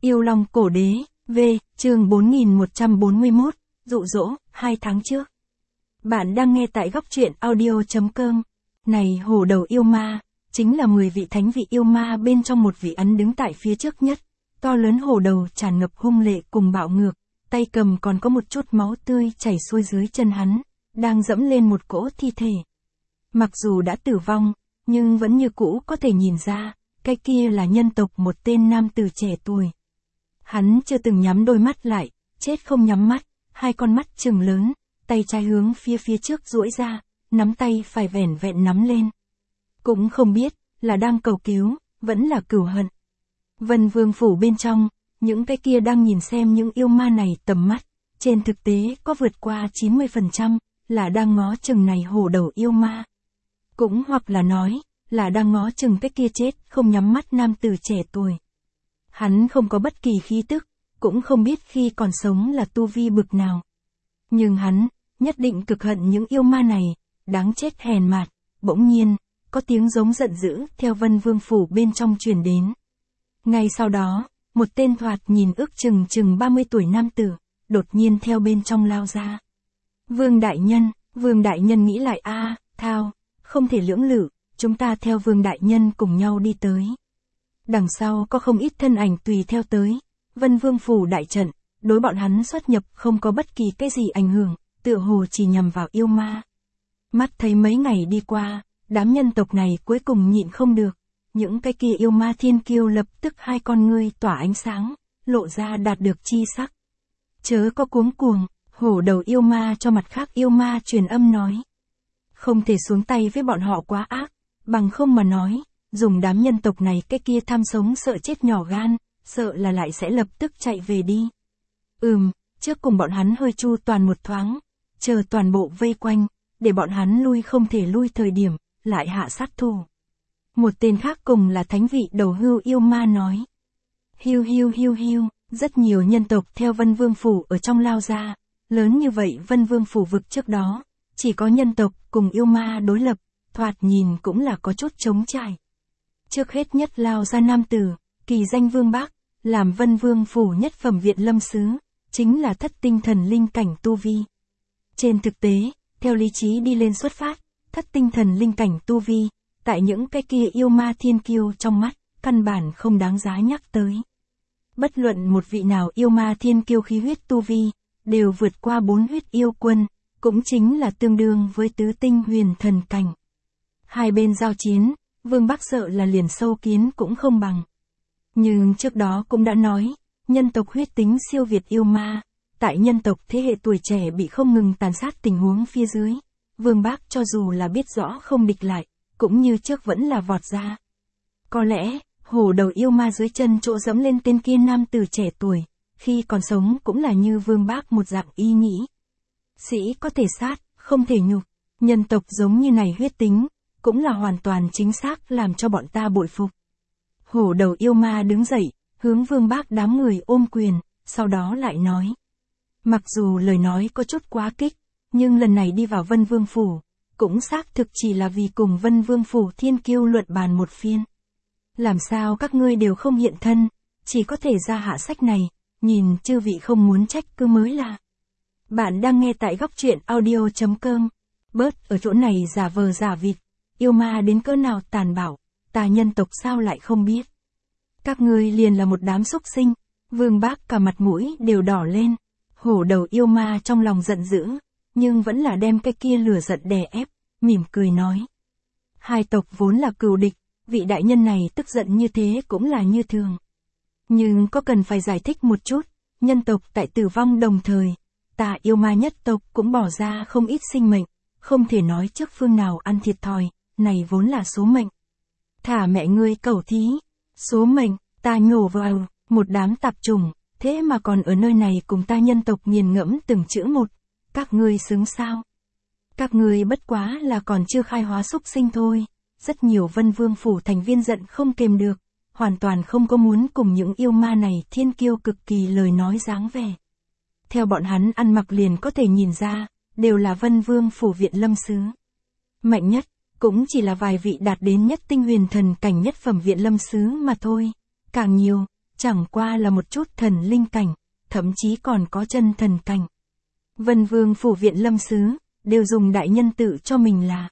Yêu Long Cổ Đế, V, chương 4141, dụ dỗ, 2 tháng trước. Bạn đang nghe tại góc truyện audio.com. Này hổ đầu yêu ma, chính là 10 vị thánh vị yêu ma bên trong một vị ấn đứng tại phía trước nhất. To lớn hổ đầu tràn ngập hung lệ cùng bạo ngược, tay cầm còn có một chút máu tươi chảy xuôi dưới chân hắn, đang dẫm lên một cỗ thi thể. Mặc dù đã tử vong, nhưng vẫn như cũ có thể nhìn ra, cái kia là nhân tộc một tên nam tử trẻ tuổi. Hắn chưa từng nhắm đôi mắt lại, chết không nhắm mắt, hai con mắt trừng lớn, tay trái hướng phía trước duỗi ra, nắm tay phải vẻn vẹn nắm lên. Cũng không biết, là đang cầu cứu, vẫn là cửu hận. Vân Vương phủ bên trong, những cái kia đang nhìn xem những yêu ma này tầm mắt, trên thực tế có vượt qua 90%, là đang ngó chừng này hổ đầu yêu ma. Cũng hoặc là nói, là đang ngó chừng cái kia chết không nhắm mắt nam tử trẻ tuổi. Hắn không có bất kỳ khí tức, cũng không biết khi còn sống là tu vi bực nào. Nhưng hắn, nhất định cực hận những yêu ma này, đáng chết hèn mạt. Bỗng nhiên, có tiếng giống giận dữ theo Vân Vương phủ bên trong truyền đến. Ngay sau đó, một tên thoạt nhìn ước chừng 30 tuổi nam tử, đột nhiên theo bên trong lao ra. Vương đại nhân nghĩ lại thao, không thể lưỡng lự, chúng ta theo Vương đại nhân cùng nhau đi tới. Đằng sau có không ít thân ảnh tùy theo tới, Vân Vương phủ đại trận, đối bọn hắn xuất nhập không có bất kỳ cái gì ảnh hưởng, tựa hồ chỉ nhằm vào yêu ma. Mắt thấy mấy ngày đi qua, đám nhân tộc này cuối cùng nhịn không được, những cái kia yêu ma thiên kiêu lập tức hai con ngươi tỏa ánh sáng, lộ ra đạt được chi sắc. Chớ có cuống cuồng, hổ đầu yêu ma cho mặt khác yêu ma truyền âm nói. Không thể xuống tay với bọn họ quá ác, bằng không mà nói, dùng đám nhân tộc này cái kia tham sống sợ chết nhỏ gan, sợ là lại sẽ lập tức chạy về đi. Trước cùng bọn hắn hơi chu toàn một thoáng, chờ toàn bộ vây quanh, để bọn hắn lui không thể lui thời điểm, lại hạ sát thủ. Một tên khác cùng là thánh vị đầu hưu yêu ma nói. Hiu, rất nhiều nhân tộc theo Vân Vương phủ ở trong lao ra, lớn như vậy Vân Vương phủ vực trước đó, chỉ có nhân tộc cùng yêu ma đối lập, thoạt nhìn cũng là có chút trống trải. Trước hết nhất lao ra nam tử, kỳ danh Vương Bác, làm Vân Vương phủ nhất phẩm viện lâm sứ, chính là thất tinh thần linh cảnh tu vi. Trên thực tế, theo lý trí đi lên xuất phát, thất tinh thần linh cảnh tu vi, tại những cái kia yêu ma thiên kiêu trong mắt, căn bản không đáng giá nhắc tới. Bất luận một vị nào yêu ma thiên kiêu khí huyết tu vi, đều vượt qua 4 huyết yêu quân, cũng chính là tương đương với tứ tinh huyền thần cảnh. Hai bên giao chiến, Vương Bắc sợ là liền sâu kiến cũng không bằng. Nhưng trước đó cũng đã nói, nhân tộc huyết tính siêu việt yêu ma, tại nhân tộc thế hệ tuổi trẻ bị không ngừng tàn sát tình huống phía dưới, Vương Bác cho dù là biết rõ không địch lại, cũng như trước vẫn là vọt ra. Có lẽ, hổ đầu yêu ma dưới chân chỗ dẫm lên tên kia nam tử trẻ tuổi, khi còn sống cũng là như Vương Bác một dạng ý nghĩ. Sĩ có thể sát, không thể nhục, nhân tộc giống như này huyết tính, cũng là hoàn toàn chính xác làm cho bọn ta bội phục. Hổ đầu yêu ma đứng dậy, hướng Vương Bác đám người ôm quyền, sau đó lại nói. Mặc dù lời nói có chút quá kích, nhưng lần này đi vào Vân Vương phủ, cũng xác thực chỉ là vì cùng Vân Vương phủ thiên kiêu luận bàn một phiên. Làm sao các ngươi đều không hiện thân, chỉ có thể ra hạ sách này, nhìn chư vị không muốn trách cứ mới là. Bạn đang nghe tại góc truyện audio.com. Bớt ở chỗ này giả vờ giả vịt, yêu ma đến cỡ nào tàn bạo, ta nhân tộc sao lại không biết. Các ngươi liền là một đám xúc sinh. Vương Bác cả mặt mũi đều đỏ lên. Hổ đầu yêu ma trong lòng giận dữ, nhưng vẫn là đem cái kia lửa giận đè ép, mỉm cười nói. Hai tộc vốn là cừu địch, vị đại nhân này tức giận như thế cũng là như thường. Nhưng có cần phải giải thích một chút, nhân tộc tại tử vong đồng thời, ta yêu ma nhất tộc cũng bỏ ra không ít sinh mệnh, không thể nói trước phương nào ăn thiệt thòi, này vốn là số mệnh. Thả mẹ ngươi cẩu thí, số mệnh, ta nhổ vào, một đám tạp trùng, thế mà còn ở nơi này cùng ta nhân tộc nghiền ngẫm từng chữ một, các ngươi xứng sao? Các ngươi bất quá là còn chưa khai hóa xúc sinh thôi. Rất nhiều Vân Vương phủ thành viên giận không kềm được, hoàn toàn không có muốn cùng những yêu ma này thiên kiêu cực kỳ lời nói dáng vẻ. Theo bọn hắn ăn mặc liền có thể nhìn ra, đều là Vân Vương phủ viện lâm sứ. Mạnh nhất, cũng chỉ là vài vị đạt đến nhất tinh huyền thần cảnh nhất phẩm viện lâm sứ mà thôi. Càng nhiều, chẳng qua là một chút thần linh cảnh, thậm chí còn có chân thần cảnh. Vân Vương phủ viện lâm sứ, đều dùng đại nhân tự cho mình là.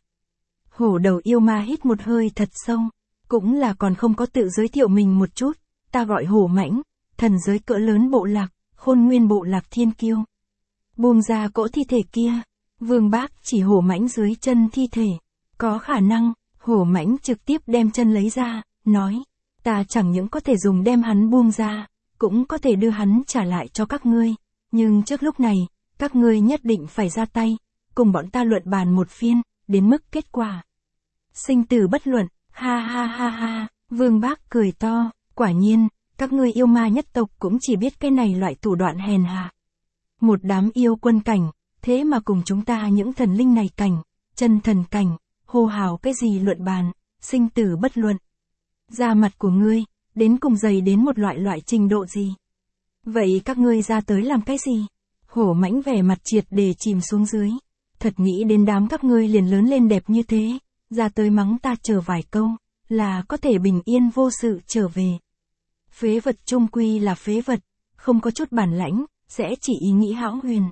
Hổ đầu yêu ma hít một hơi thật sâu, cũng là còn không có tự giới thiệu mình một chút, ta gọi Hổ Mãnh, thần giới cỡ lớn bộ lạc, Khôn Nguyên bộ lạc Thiên Kiêu. Buông ra cỗ thi thể kia, Vương Bác chỉ Hổ Mãnh dưới chân thi thể, có khả năng, Hổ Mãnh trực tiếp đem chân lấy ra, nói, ta chẳng những có thể dùng đem hắn buông ra, cũng có thể đưa hắn trả lại cho các ngươi, nhưng trước lúc này, các ngươi nhất định phải ra tay, cùng bọn ta luận bàn một phiên, đến mức kết quả. Sinh tử bất luận, ha ha ha ha, Vương Bác cười to, quả nhiên, các ngươi yêu ma nhất tộc cũng chỉ biết cái này loại thủ đoạn hèn hạ. Một đám yêu quân cảnh, thế mà cùng chúng ta những thần linh này cảnh, chân thần cảnh, hô hào cái gì luận bàn, sinh tử bất luận. Da mặt của ngươi, đến cùng dày đến một loại trình độ gì? Vậy các ngươi ra tới làm cái gì? Hổ Mãnh vẻ mặt triệt để chìm xuống dưới. Thật nghĩ đến đám các ngươi liền lớn lên đẹp như thế, ra tới mắng ta chờ vài câu, là có thể bình yên vô sự trở về. Phế vật chung quy là phế vật, không có chút bản lãnh, sẽ chỉ ý nghĩ hão huyền.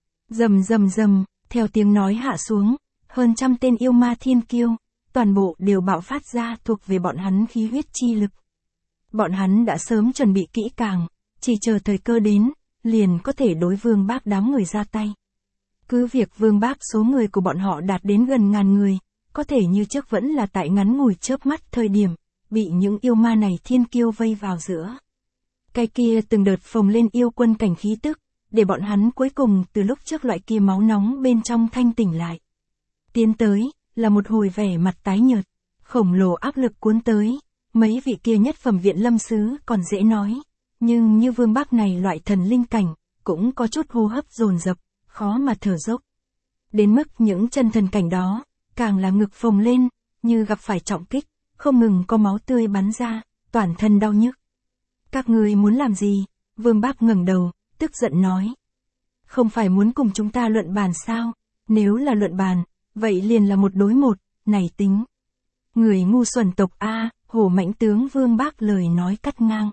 Rầm rầm rầm, theo tiếng nói hạ xuống, hơn trăm tên yêu ma thiên kiêu, toàn bộ đều bạo phát ra thuộc về bọn hắn khí huyết chi lực. Bọn hắn đã sớm chuẩn bị kỹ càng, chỉ chờ thời cơ đến, liền có thể đối Vương Bác đám người ra tay. Cứ việc Vương Bác số người của bọn họ đạt đến gần 1000 người, có thể như trước vẫn là tại ngắn ngủi chớp mắt thời điểm, bị những yêu ma này thiên kiêu vây vào giữa. Cái kia từng đợt phồng lên yêu quân cảnh khí tức, để bọn hắn cuối cùng từ lúc trước loại kia máu nóng bên trong thanh tỉnh lại. Tiến tới, là một hồi vẻ mặt tái nhợt, khổng lồ áp lực cuốn tới, mấy vị kia nhất phẩm viện lâm sứ còn dễ nói, nhưng như Vương Bác này loại thần linh cảnh, cũng có chút hô hấp dồn dập, khó mà thở dốc. Đến mức những chân thần cảnh đó, càng là ngực phồng lên, như gặp phải trọng kích, không ngừng có máu tươi bắn ra, toàn thân đau nhức. Các ngươi muốn làm gì? Vương Bác ngẩng đầu, tức giận nói. Không phải muốn cùng chúng ta luận bàn sao? Nếu là luận bàn, vậy liền là một đối một, này tính. Người ngu xuẩn tộc A, Hổ Mãnh tướng Vương Bác lời nói cắt ngang.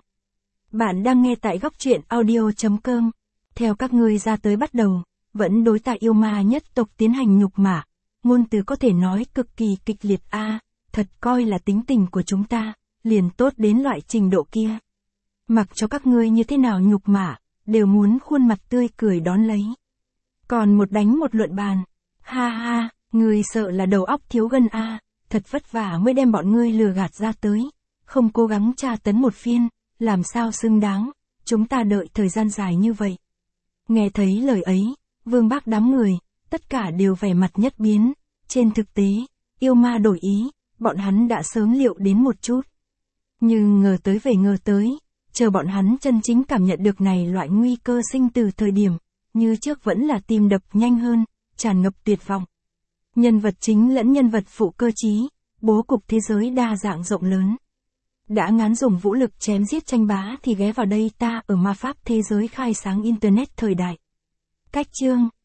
Bạn đang nghe tại góc truyện audio.com. Theo các ngươi ra tới bắt đầu, vẫn đối tại yêu ma nhất tộc tiến hành nhục mạ. Ngôn từ có thể nói cực kỳ kịch liệt A, thật coi là tính tình của chúng ta, liền tốt đến loại trình độ kia. Mặc cho các ngươi như thế nào nhục mạ, đều muốn khuôn mặt tươi cười đón lấy. Còn một đánh một luận bàn. Ha ha, ngươi sợ là đầu óc thiếu gân A, thật vất vả mới đem bọn ngươi lừa gạt ra tới. Không cố gắng tra tấn một phiên, làm sao xứng đáng, chúng ta đợi thời gian dài như vậy. Nghe thấy lời ấy, Vương Bác đám người, tất cả đều vẻ mặt nhất biến. Trên thực tế, yêu ma đổi ý, bọn hắn đã sớm liệu đến một chút. Nhưng ngờ tới, chờ bọn hắn chân chính cảm nhận được này loại nguy cơ sinh từ thời điểm, như trước vẫn là tim đập nhanh hơn, tràn ngập tuyệt vọng. Nhân vật chính lẫn nhân vật phụ cơ trí, bố cục thế giới đa dạng rộng lớn. Đã ngán dùng vũ lực chém giết tranh bá thì ghé vào đây ta ở ma pháp thế giới khai sáng Internet thời đại. Cách chương